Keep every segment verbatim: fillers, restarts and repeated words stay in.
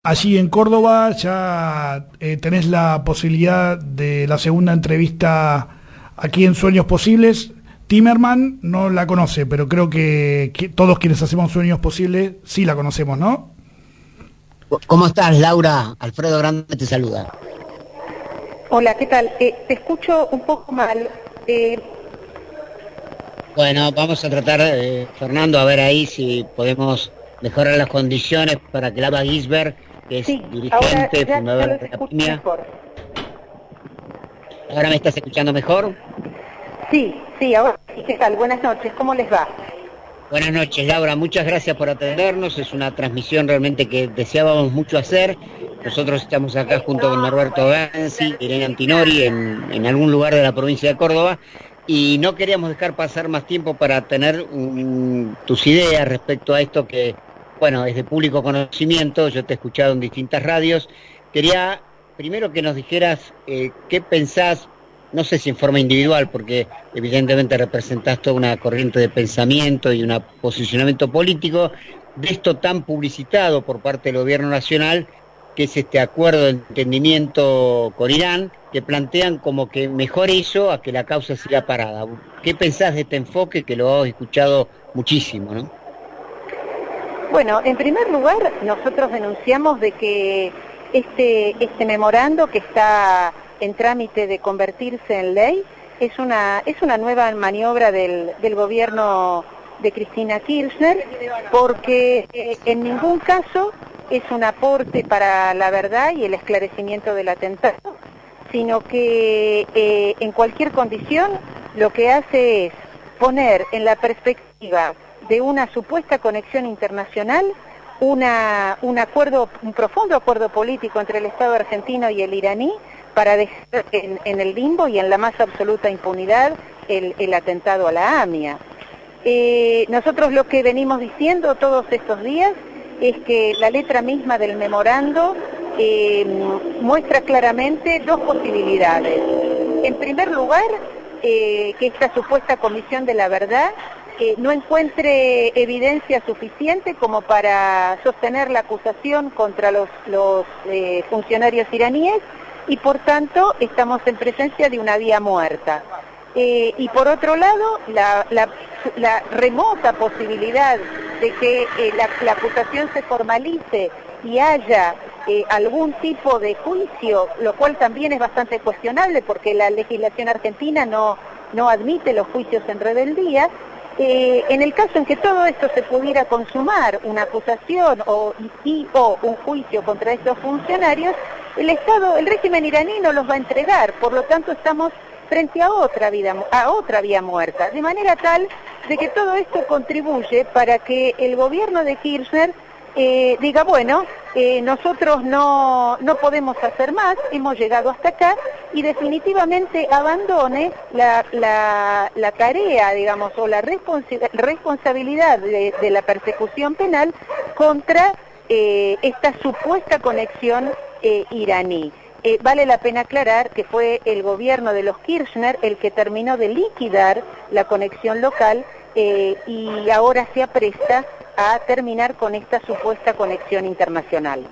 Allí en Córdoba ya eh, tenés la posibilidad de la segunda entrevista aquí en Sueños Posibles. Timerman no la conoce, pero creo que, que todos quienes hacemos Sueños Posibles sí la conocemos, ¿no? ¿Cómo estás, Laura? Alfredo Grande te saluda. Hola, ¿qué tal? Eh, te escucho un poco mal. Eh... Bueno, vamos a tratar, eh, Fernando, a ver ahí si podemos mejorar las condiciones para que Laura Gisbert, que es sí, dirigente, ya, fundadora ya de la P I M I A. Mejor. ¿Ahora me estás escuchando mejor? Sí, sí, ahora sí. ¿Qué tal? Buenas noches, ¿cómo les va? Buenas noches, Laura, muchas gracias por atendernos. Es una transmisión realmente que deseábamos mucho hacer. Nosotros estamos acá junto con Norberto Ganzi, Irene Antinori, en, en algún lugar de la provincia de Córdoba, y no queríamos dejar pasar más tiempo para tener um, tus ideas respecto a esto que, bueno, es de público conocimiento. Yo te he escuchado en distintas radios. Quería primero que nos dijeras eh, qué pensás, no sé si en forma individual, porque evidentemente representás toda una corriente de pensamiento y un posicionamiento político, de esto tan publicitado por parte del gobierno nacional, que es este acuerdo de entendimiento con Irán, que plantean como que mejor eso a que la causa siga parada. ¿Qué pensás de este enfoque, que lo has escuchado muchísimo, no? Bueno, en primer lugar, nosotros denunciamos de que este, este memorando que está en trámite de convertirse en ley es una, es una nueva maniobra del, del gobierno de Cristina Kirchner, porque eh, en ningún caso es un aporte para la verdad y el esclarecimiento del atentado, sino que eh, en cualquier condición lo que hace es poner en la perspectiva de una supuesta conexión internacional una, un acuerdo, un profundo acuerdo político entre el Estado argentino y el iraní para dejar en, en el limbo y en la más absoluta impunidad el, el atentado a la AMIA. Eh, nosotros lo que venimos diciendo todos estos días es que la letra misma del memorando eh, muestra claramente dos posibilidades. En primer lugar, eh, que esta supuesta comisión de la verdad eh, no encuentre evidencia suficiente como para sostener la acusación contra los, los eh, funcionarios iraníes, y por tanto estamos en presencia de una vía muerta. Eh, y por otro lado, la, la, la remota posibilidad de que eh, la, la acusación se formalice y haya eh, algún tipo de juicio, lo cual también es bastante cuestionable porque la legislación argentina no, no admite los juicios en rebeldía. Eh, en el caso en que todo esto se pudiera consumar, una acusación o, y, o un juicio contra estos funcionarios, el Estado, el régimen iraní no los va a entregar, por lo tanto estamos frente a otra vida, a otra vía muerta, de manera tal de que todo esto contribuye para que el gobierno de Kirchner eh, diga, bueno, eh, nosotros no, no podemos hacer más, hemos llegado hasta acá, y definitivamente abandone la, la, la tarea, digamos, o la responsi responsabilidad de, de la persecución penal contra eh, esta supuesta conexión eh, iraní. Eh, vale la pena aclarar que fue el gobierno de los Kirchner el que terminó de liquidar la conexión local eh, y ahora se apresta a terminar con esta supuesta conexión internacional.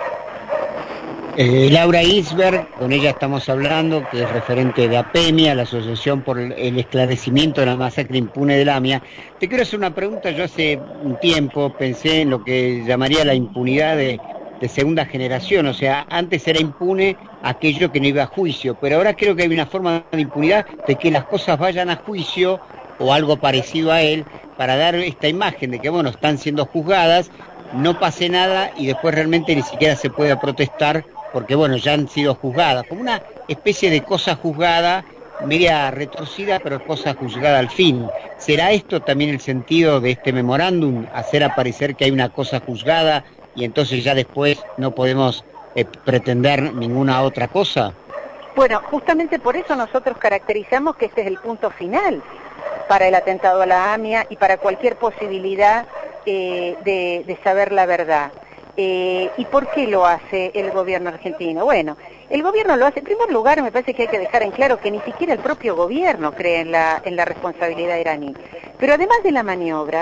Eh, Laura Gisbert, con ella estamos hablando, que es referente de A P E M I A, la Asociación por el Esclarecimiento de la Masacre Impune de la AMIA. Te quiero hacer una pregunta. Yo hace un tiempo pensé en lo que llamaría la impunidad de de segunda generación, o sea, antes era impune aquello que no iba a juicio, pero ahora creo que hay una forma de impunidad de que las cosas vayan a juicio o algo parecido a él, para dar esta imagen de que, bueno, están siendo juzgadas, no pase nada y después realmente ni siquiera se puede protestar porque, bueno, ya han sido juzgadas, como una especie de cosa juzgada, media retorcida, pero cosa juzgada al fin. ¿Será esto también el sentido de este memorándum, hacer aparecer que hay una cosa juzgada y entonces ya después no podemos eh, pretender ninguna otra cosa? Bueno, justamente por eso nosotros caracterizamos que este es el punto final para el atentado a la AMIA y para cualquier posibilidad eh, de, de saber la verdad. Eh, ¿Y por qué lo hace el gobierno argentino? Bueno, el gobierno lo hace, en primer lugar, me parece que hay que dejar en claro que ni siquiera el propio gobierno cree en la, en la responsabilidad iraní. Pero además de la maniobra,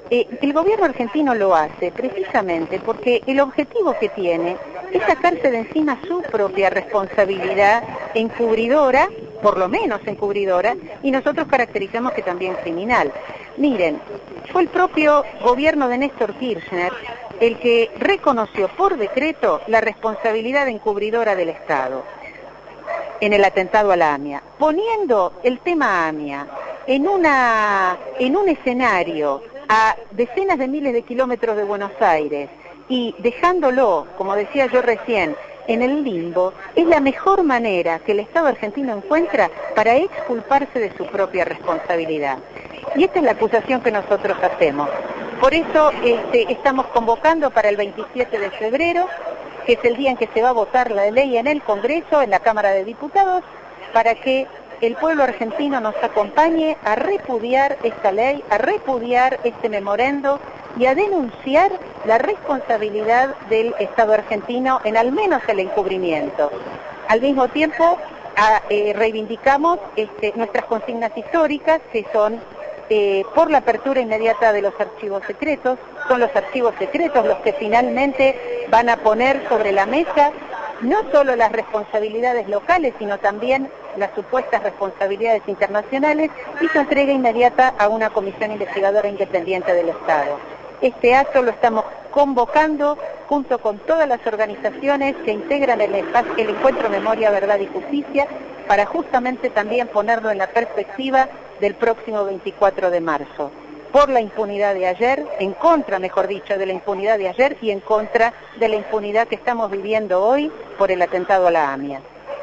Eh, el gobierno argentino lo hace precisamente porque el objetivo que tiene es sacarse de encima su propia responsabilidad encubridora, por lo menos encubridora, y nosotros caracterizamos que también criminal. Miren, fue el propio gobierno de Néstor Kirchner el que reconoció por decreto la responsabilidad encubridora del Estado en el atentado a la AMIA, poniendo el tema AMIA en, una, en un escenario a decenas de miles de kilómetros de Buenos Aires y dejándolo, como decía yo recién, en el limbo, es la mejor manera que el Estado argentino encuentra para exculparse de su propia responsabilidad. Y esta es la acusación que nosotros hacemos. Por eso este, estamos convocando para el veintisiete de febrero, que es el día en que se va a votar la ley en el Congreso, en la Cámara de Diputados, para que el pueblo argentino nos acompañe a repudiar esta ley, a repudiar este memorando y a denunciar la responsabilidad del Estado argentino en al menos el encubrimiento. Al mismo tiempo, a, eh, reivindicamos este, nuestras consignas históricas, que son eh, por la apertura inmediata de los archivos secretos. Son los archivos secretos los que finalmente van a poner sobre la mesa no solo las responsabilidades locales, sino también las supuestas responsabilidades internacionales, y su entrega inmediata a una comisión investigadora independiente del Estado. Este acto lo estamos convocando junto con todas las organizaciones que integran el, el Encuentro Memoria, Verdad y Justicia, para justamente también ponerlo en la perspectiva del próximo veinticuatro de marzo. Por la impunidad de ayer, en contra, mejor dicho, de la impunidad de ayer y en contra de la impunidad que estamos viviendo hoy por el atentado a la AMIA.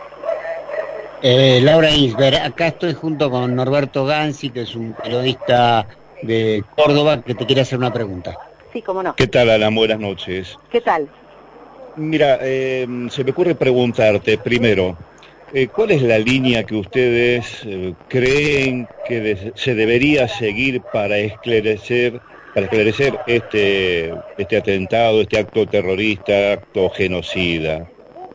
Eh, Laura Isber, acá estoy junto con Norberto Gansi, que es un periodista de Córdoba, que te quiere hacer una pregunta. Sí, cómo no. ¿Qué tal, Alan? Buenas noches. ¿Qué tal? Mira, eh, se me ocurre preguntarte, primero, eh, ¿cuál es la línea que ustedes eh, creen que de, se debería seguir para esclarecer, para esclarecer este, este atentado, este acto terrorista, acto genocida?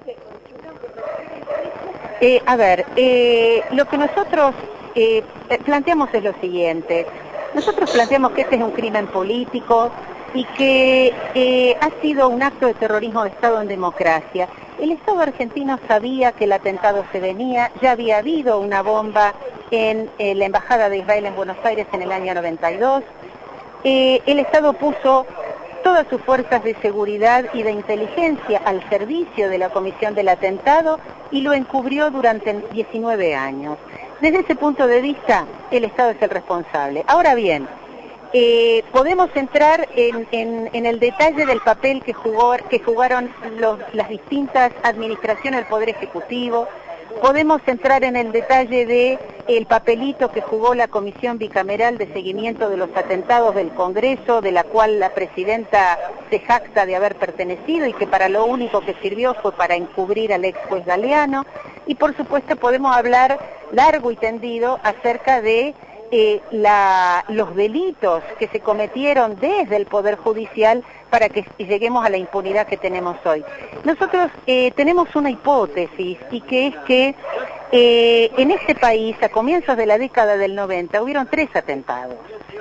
Eh, a ver, eh, lo que nosotros eh, planteamos es lo siguiente. Nosotros planteamos que este es un crimen político y que eh, ha sido un acto de terrorismo de Estado en democracia. El Estado argentino sabía que el atentado se venía, ya había habido una bomba en eh, la Embajada de Israel en Buenos Aires en el año noventa y dos. Eh, el Estado puso todas sus fuerzas de seguridad y de inteligencia al servicio de la comisión del atentado y lo encubrió durante diecinueve años. Desde ese punto de vista, el Estado es el responsable. Ahora bien, eh, podemos entrar en, en, en el detalle del papel que, jugó, que jugaron los, las distintas administraciones del Poder Ejecutivo. Podemos entrar en el detalle de el papelito que jugó la Comisión Bicameral de Seguimiento de los Atentados del Congreso, de la cual la presidenta se jacta de haber pertenecido y que para lo único que sirvió fue para encubrir al ex juez Galeano. Y por supuesto podemos hablar largo y tendido acerca de eh, la, los delitos que se cometieron desde el Poder Judicial para que lleguemos a la impunidad que tenemos hoy. Nosotros eh, tenemos una hipótesis, y que es que eh, en este país, a comienzos de la década del noventa, hubieron tres atentados.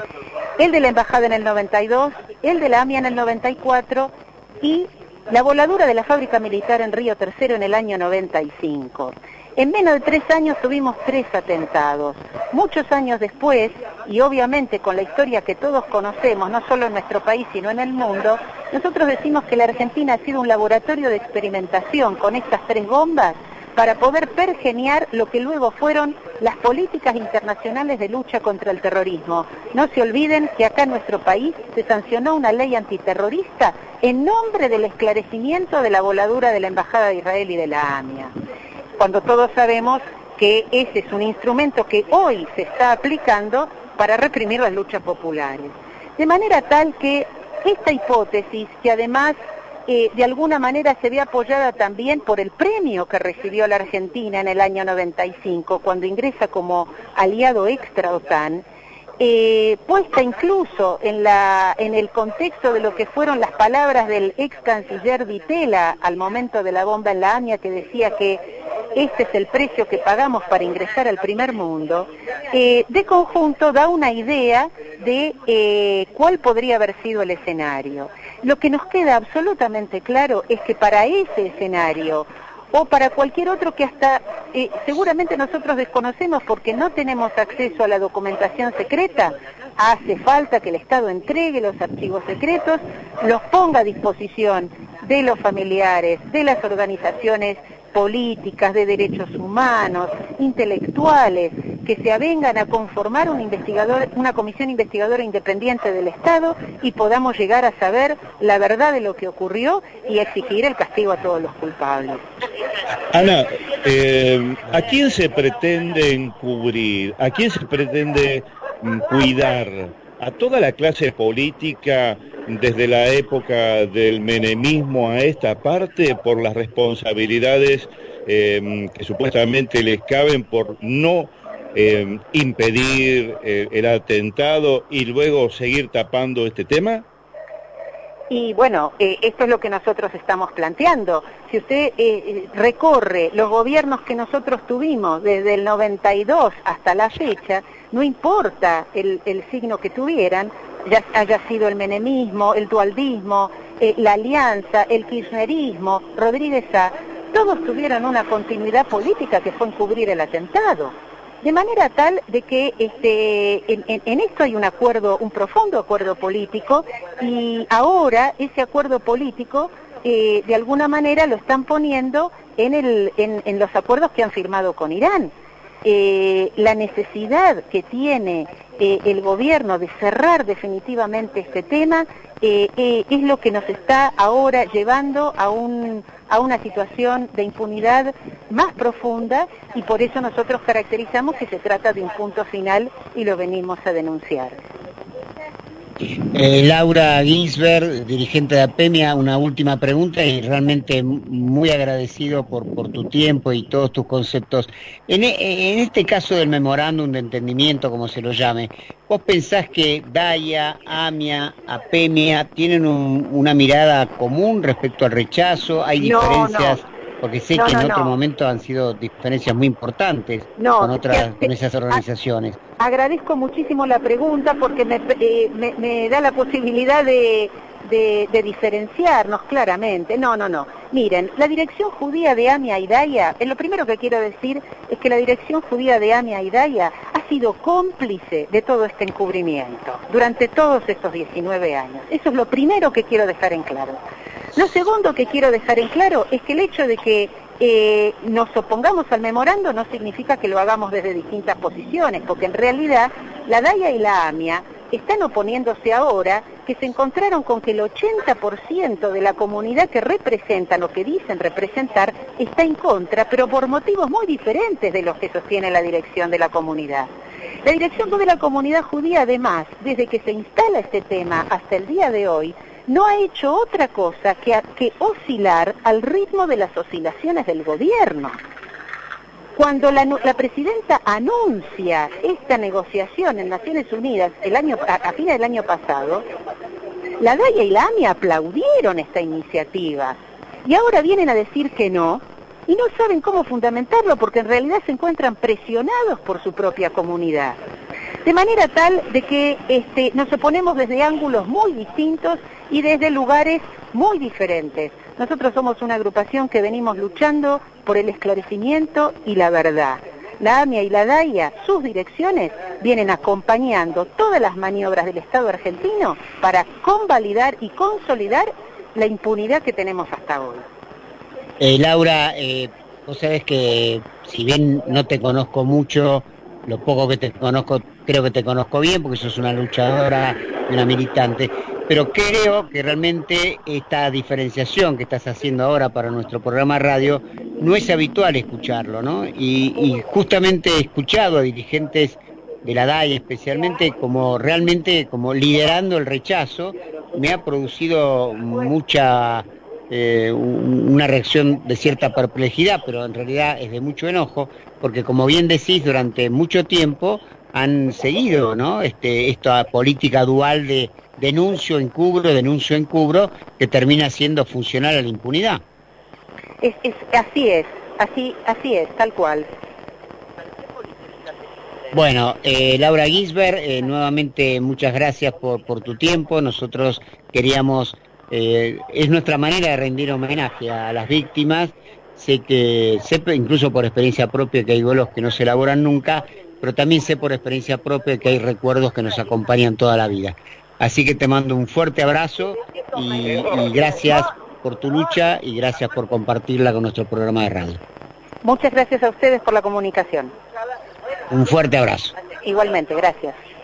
El de la Embajada en el noventa y dos, el de la AMIA en el noventa y cuatro y la voladura de la fábrica militar en Río Tercero en el año noventa y cinco. En menos de tres años tuvimos tres atentados. Muchos años después, y obviamente con la historia que todos conocemos, no solo en nuestro país sino en el mundo, nosotros decimos que la Argentina ha sido un laboratorio de experimentación con estas tres bombas para poder pergeniar lo que luego fueron las políticas internacionales de lucha contra el terrorismo. No se olviden que acá en nuestro país se sancionó una ley antiterrorista en nombre del esclarecimiento de la voladura de la Embajada de Israel y de la AMIA, cuando todos sabemos que ese es un instrumento que hoy se está aplicando para reprimir las luchas populares. De manera tal que esta hipótesis, que además eh, de alguna manera se ve apoyada también por el premio que recibió la Argentina en el año noventa y cinco, cuando ingresa como aliado extra OTAN, eh, puesta incluso en, la, en el contexto de lo que fueron las palabras del ex canciller Di Tella al momento de la bomba en la AMIA, que decía que este es el precio que pagamos para ingresar al primer mundo, eh, de conjunto da una idea de eh, cuál podría haber sido el escenario. Lo que nos queda absolutamente claro es que para ese escenario, o para cualquier otro que hasta eh, seguramente nosotros desconocemos porque no tenemos acceso a la documentación secreta, hace falta que el Estado entregue los archivos secretos, los ponga a disposición de los familiares, de las organizaciones políticas, de derechos humanos, intelectuales, que se avengan a conformar un investigador, una comisión investigadora independiente del Estado y podamos llegar a saber la verdad de lo que ocurrió y exigir el castigo a todos los culpables. Ana, eh, ¿a quién se pretende encubrir? ¿A quién se pretende mm, cuidar? ¿A toda la clase política desde la época del menemismo a esta parte por las responsabilidades eh, que supuestamente les caben por no eh, impedir eh, el atentado y luego seguir tapando este tema? Y bueno, eh, esto es lo que nosotros estamos planteando. Si usted eh, recorre los gobiernos que nosotros tuvimos desde el noventa y dos hasta la fecha, no importa el, el signo que tuvieran, ya haya sido el menemismo, el dualdismo, eh, la alianza, el kirchnerismo, Rodríguez A, todos tuvieron una continuidad política que fue encubrir el atentado. De manera tal de que este, en, en, en esto hay un acuerdo, un profundo acuerdo político, y ahora ese acuerdo político eh, de alguna manera lo están poniendo en, el, en, en los acuerdos que han firmado con Irán. Eh, la necesidad que tiene eh, el gobierno de cerrar definitivamente este tema eh, eh, es lo que nos está ahora llevando a, un, a una situación de impunidad más profunda, y por eso nosotros caracterizamos que se trata de un punto final y lo venimos a denunciar. Eh, Laura Ginsberg, dirigente de APEMIA, una última pregunta y realmente muy agradecido por, por tu tiempo y todos tus conceptos. En, en este caso del memorándum de entendimiento, como se lo llame, ¿vos pensás que DAIA, AMIA, APEMIA tienen un, una mirada común respecto al rechazo? ¿Hay diferencias? No, no. Porque sé no, que en no, otro no. momento han sido diferencias muy importantes no, con otras, te, con esas organizaciones. A, agradezco muchísimo la pregunta porque me, eh, me, me da la posibilidad de, de, de diferenciarnos claramente. No, no, no. Miren, la dirección judía de AMIA y DAIA, eh, lo primero que quiero decir es que la dirección judía de AMIA y DAIA ha sido cómplice de todo este encubrimiento durante todos estos diecinueve años. Eso es lo primero que quiero dejar en claro. Lo segundo que quiero dejar en claro es que el hecho de que eh, nos opongamos al memorando no significa que lo hagamos desde distintas posiciones, porque en realidad la DAIA y la AMIA están oponiéndose ahora que se encontraron con que el ochenta por ciento de la comunidad que representan o que dicen representar está en contra, pero por motivos muy diferentes de los que sostiene la dirección de la comunidad. La dirección de la comunidad judía, además, desde que se instala este tema hasta el día de hoy, no ha hecho otra cosa que, a, que oscilar al ritmo de las oscilaciones del gobierno. Cuando la, la presidenta anuncia esta negociación en Naciones Unidas el año, a, a fines del año pasado, la DAIA y la AMIA aplaudieron esta iniciativa y ahora vienen a decir que no y no saben cómo fundamentarlo porque en realidad se encuentran presionados por su propia comunidad. De manera tal de que este, nos oponemos desde ángulos muy distintos y desde lugares muy diferentes. Nosotros somos una agrupación que venimos luchando por el esclarecimiento y la verdad. La AMIA y la DAIA, sus direcciones, vienen acompañando todas las maniobras del Estado argentino para convalidar y consolidar la impunidad que tenemos hasta hoy. Eh, Laura, eh, vos sabés que si bien no te conozco mucho, lo poco que te conozco, creo que te conozco bien porque sos una luchadora, una militante, pero creo que realmente esta diferenciación que estás haciendo ahora para nuestro programa radio no es habitual escucharlo, ¿no? Y, y justamente he escuchado a dirigentes de la DAIA especialmente como realmente como liderando el rechazo, me ha producido mucha eh, una reacción de cierta perplejidad, pero en realidad es de mucho enojo, porque como bien decís, durante mucho tiempo han seguido, ¿no? Este, esta política dual de denuncio, encubro, denuncio, encubro, que termina siendo funcional a la impunidad. Es, es, así es. Así, así es, tal cual. Bueno, eh, Laura Gisbert, eh, nuevamente muchas gracias por, por tu tiempo. Nosotros queríamos, eh, es nuestra manera de rendir homenaje a las víctimas. Sé que, sé incluso por experiencia propia que hay duelos que no se elaboran nunca, pero también sé por experiencia propia que hay recuerdos que nos acompañan toda la vida. Así que te mando un fuerte abrazo y, y gracias por tu lucha y gracias por compartirla con nuestro programa de radio. Muchas gracias a ustedes por la comunicación. Un fuerte abrazo. Igualmente, gracias.